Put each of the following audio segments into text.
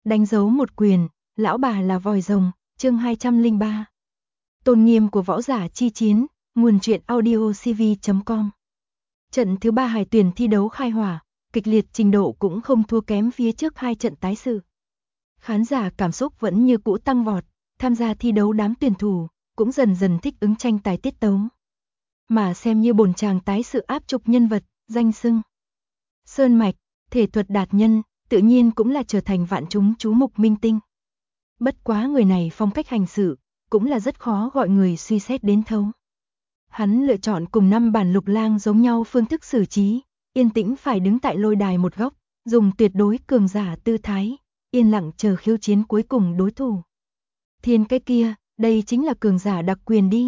Đánh dấu một quyền, lão bà là vòi rồng, chương 203. Tôn nghiêm của võ giả chi chiến, nguồn truyện audiocv.com. Trận thứ 3 hải tuyển thi đấu khai hỏa, kịch liệt trình độ cũng không thua kém phía trước hai trận tái sự. Khán giả cảm xúc vẫn như cũ tăng vọt, tham gia thi đấu đám tuyển thủ cũng dần dần thích ứng tranh tài tiết tấu. Mà xem như bổn chàng tái sự áp trục nhân vật, danh xưng Sơn Mạch, thể thuật đạt nhân, tự nhiên cũng là trở thành vạn chúng chú mục minh tinh. Bất quá người này phong cách hành xử, cũng là rất khó gọi người suy xét đến thấu. Hắn lựa chọn cùng 5 bản lục lang giống nhau phương thức xử trí, yên tĩnh phải đứng tại lôi đài một góc, dùng tuyệt đối cường giả tư thái, yên lặng chờ khiêu chiến cuối cùng đối thủ. Thiên cái kia, đây chính là cường giả đặc quyền đi.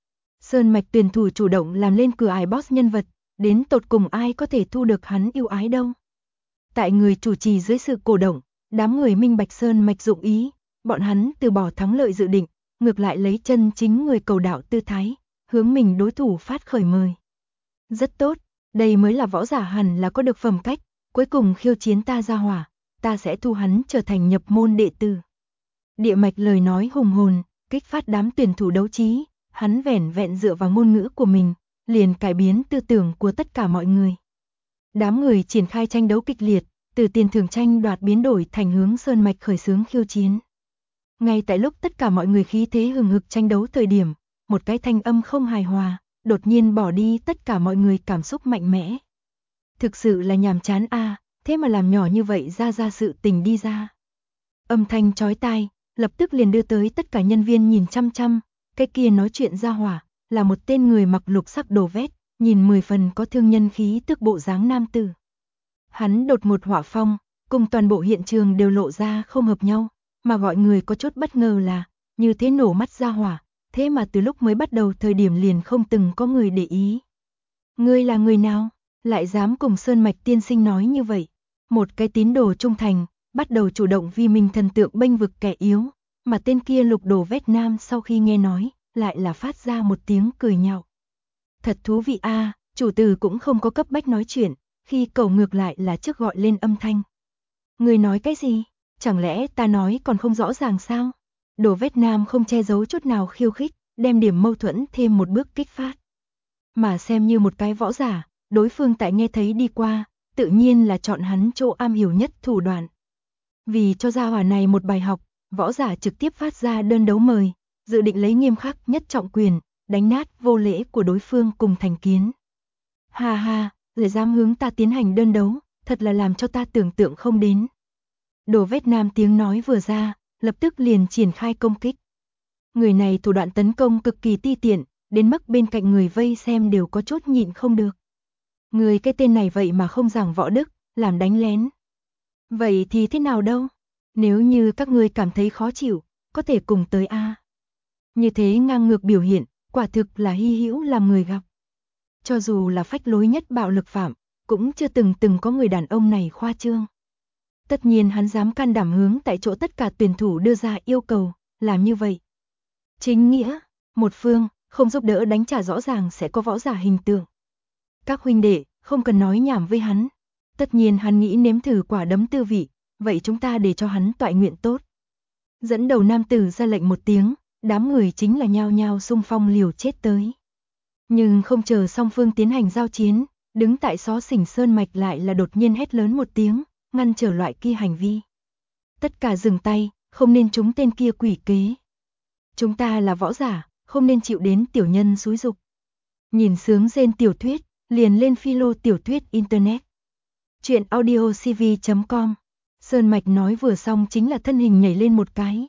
Sơn Mạch tuyển thủ chủ động làm lên cửa ải boss nhân vật, đến tột cùng ai có thể thu được hắn yêu ái đâu. Tại người chủ trì dưới sự cổ động, đám người minh bạch Sơn Mạch dụng ý, bọn hắn từ bỏ thắng lợi dự định, ngược lại lấy chân chính người cầu đạo tư thái, hướng mình đối thủ phát khởi mời. Rất tốt, đây mới là võ giả hẳn là có được phẩm cách, cuối cùng khiêu chiến ta ra hỏa, ta sẽ thu hắn trở thành nhập môn đệ tử. Địa Mạch lời nói hùng hồn, kích phát đám tuyển thủ đấu trí, hắn vẻn vẹn dựa vào ngôn ngữ của mình, liền cải biến tư tưởng của tất cả mọi người. Đám người triển khai tranh đấu kịch liệt, từ tiền thưởng tranh đoạt biến đổi thành hướng Sơn Mạch khởi xướng khiêu chiến. Ngay tại lúc tất cả mọi người khí thế hừng hực tranh đấu thời điểm, một cái thanh âm không hài hòa, đột nhiên bỏ đi tất cả mọi người cảm xúc mạnh mẽ. Thực sự là nhàm chán a, thế mà làm nhỏ như vậy ra sự tình đi ra. Âm thanh chói tai, lập tức liền đưa tới tất cả nhân viên nhìn chăm chăm, cái kia nói chuyện ra hỏa, là một tên người mặc lục sắc đồ vét, nhìn 10 phần có thương nhân khí tức bộ dáng nam tử. Hắn đột một hỏa phong, cùng toàn bộ hiện trường đều lộ ra không hợp nhau, mà gọi người có chút bất ngờ là, như thế nổ mắt ra hỏa, thế mà từ lúc mới bắt đầu thời điểm liền không từng có người để ý. Ngươi là người nào, lại dám cùng Sơn Mạch tiên sinh nói như vậy? Một cái tín đồ trung thành, bắt đầu chủ động vì mình thần tượng bênh vực kẻ yếu, mà tên kia lục đồ vét nam sau khi nghe nói, lại là phát ra một tiếng cười nhạo. Thật thú vị a, chủ tử cũng không có cấp bách nói chuyện, khi cầu ngược lại là trước gọi lên âm thanh. Người nói cái gì? Chẳng lẽ ta nói còn không rõ ràng sao? Đồ vét nam không che giấu chút nào khiêu khích, đem điểm mâu thuẫn thêm một bước kích phát. Mà xem như một cái võ giả, đối phương tại nghe thấy đi qua, tự nhiên là chọn hắn chỗ am hiểu nhất thủ đoạn. Vì cho gia hỏa này một bài học, võ giả trực tiếp phát ra đơn đấu mời, dự định lấy nghiêm khắc nhất trọng quyền, đánh nát vô lễ của đối phương cùng thành kiến. Ha ha, người dám hướng ta tiến hành đơn đấu, thật là làm cho ta tưởng tượng không đến. Đồ vét nam tiếng nói vừa ra, lập tức liền triển khai công kích. Người này thủ đoạn tấn công cực kỳ ti tiện, đến mức bên cạnh người vây xem đều có chút nhịn không được. Người cái tên này vậy mà không giảng võ đức, làm đánh lén. Vậy thì thế nào đâu? Nếu như các ngươi cảm thấy khó chịu, có thể cùng tới a. Như thế ngang ngược biểu hiện, quả thực là hy hữu làm người gặp. Cho dù là phách lối nhất bạo lực phạm, cũng chưa từng có người đàn ông này khoa trương. Tất nhiên hắn dám can đảm hướng tại chỗ tất cả tuyển thủ đưa ra yêu cầu, làm như vậy. Chính nghĩa, một phương, không giúp đỡ đánh trả rõ ràng sẽ có võ giả hình tượng. Các huynh đệ, không cần nói nhảm với hắn. Tất nhiên hắn nghĩ nếm thử quả đấm tư vị, vậy chúng ta để cho hắn toại nguyện tốt. Dẫn đầu nam tử ra lệnh một tiếng, đám người chính là nhao nhao xung phong liều chết tới. Nhưng không chờ song phương tiến hành giao chiến, đứng tại xó xỉnh Sơn Mạch lại là đột nhiên hét lớn một tiếng, ngăn trở loại kia hành vi. Tất cả dừng tay, không nên trúng tên kia quỷ kế. Chúng ta là võ giả, không nên chịu đến tiểu nhân xúi dục. Nhìn sướng rên tiểu thuyết, liền lên philo tiểu thuyết internet. Chuyện audiocv.com. Sơn Mạch nói vừa xong chính là thân hình nhảy lên một cái.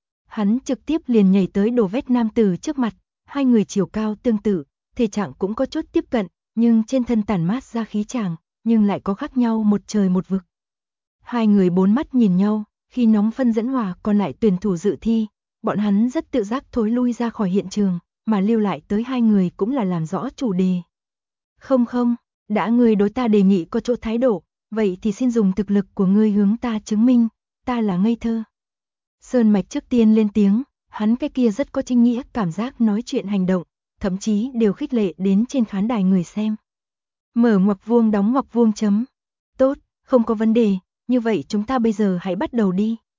Hắn trực tiếp liền nhảy tới đồ vét nam tử trước mặt, hai người chiều cao tương tự, thể trạng cũng có chút tiếp cận, nhưng trên thân tản mát ra khí chàng, nhưng lại có khác nhau một trời một vực. Hai người bốn mắt nhìn nhau, khi nóng phân dẫn hòa còn lại tuyển thủ dự thi, bọn hắn rất tự giác thối lui ra khỏi hiện trường, mà lưu lại tới hai người cũng là làm rõ chủ đề. Không, đã ngươi đối ta đề nghị có chỗ thái độ, vậy thì xin dùng thực lực của ngươi hướng ta chứng minh, ta là ngây thơ. Sơn Mạch trước tiên lên tiếng, hắn cái kia rất có chính nghĩa cảm giác nói chuyện hành động, thậm chí đều khích lệ đến trên khán đài người xem. Mở ngoặc vuông đóng ngoặc vuông chấm. Tốt, không có vấn đề, như vậy chúng ta bây giờ hãy bắt đầu đi,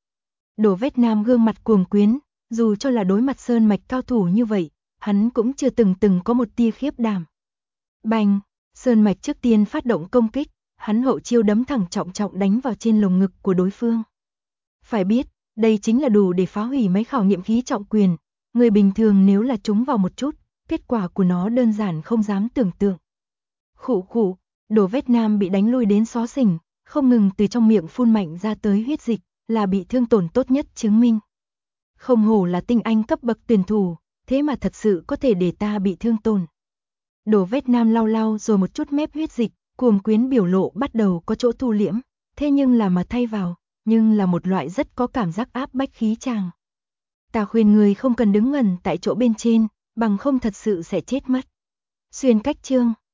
Đồ Vết Nam gương mặt cuồng quyến, dù cho là đối mặt sơn mạch cao thủ như vậy, hắn cũng chưa từng có một tia khiếp đảm. Bành, sơn mạch trước tiên phát động công kích, hắn hậu chiêu đấm thẳng trọng đánh vào trên lồng ngực của đối phương. Phải biết, đây chính là đủ để phá hủy mấy khảo nghiệm khí trọng quyền, người bình thường nếu là trúng vào một chút, kết quả của nó đơn giản không dám tưởng tượng. Khụ khụ, Đồ Vết Nam bị đánh lui đến xó xỉnh, không ngừng từ trong miệng phun mạnh ra tới huyết dịch, là bị thương tổn tốt nhất chứng minh. Không hổ là tinh anh cấp bậc tuyển thủ, thế mà thật sự có thể để ta bị thương tổn. Đồ Vết Nam lau rồi một chút mép huyết dịch, cuồng quyến biểu lộ bắt đầu có chỗ thu liễm, thế nhưng là mà thay vào, nhưng là một loại rất có cảm giác áp bách khí tràng. Ta khuyên người không cần đứng ngẩn tại chỗ bên trên, bằng không thật sự sẽ chết mất. Xuyên cách chương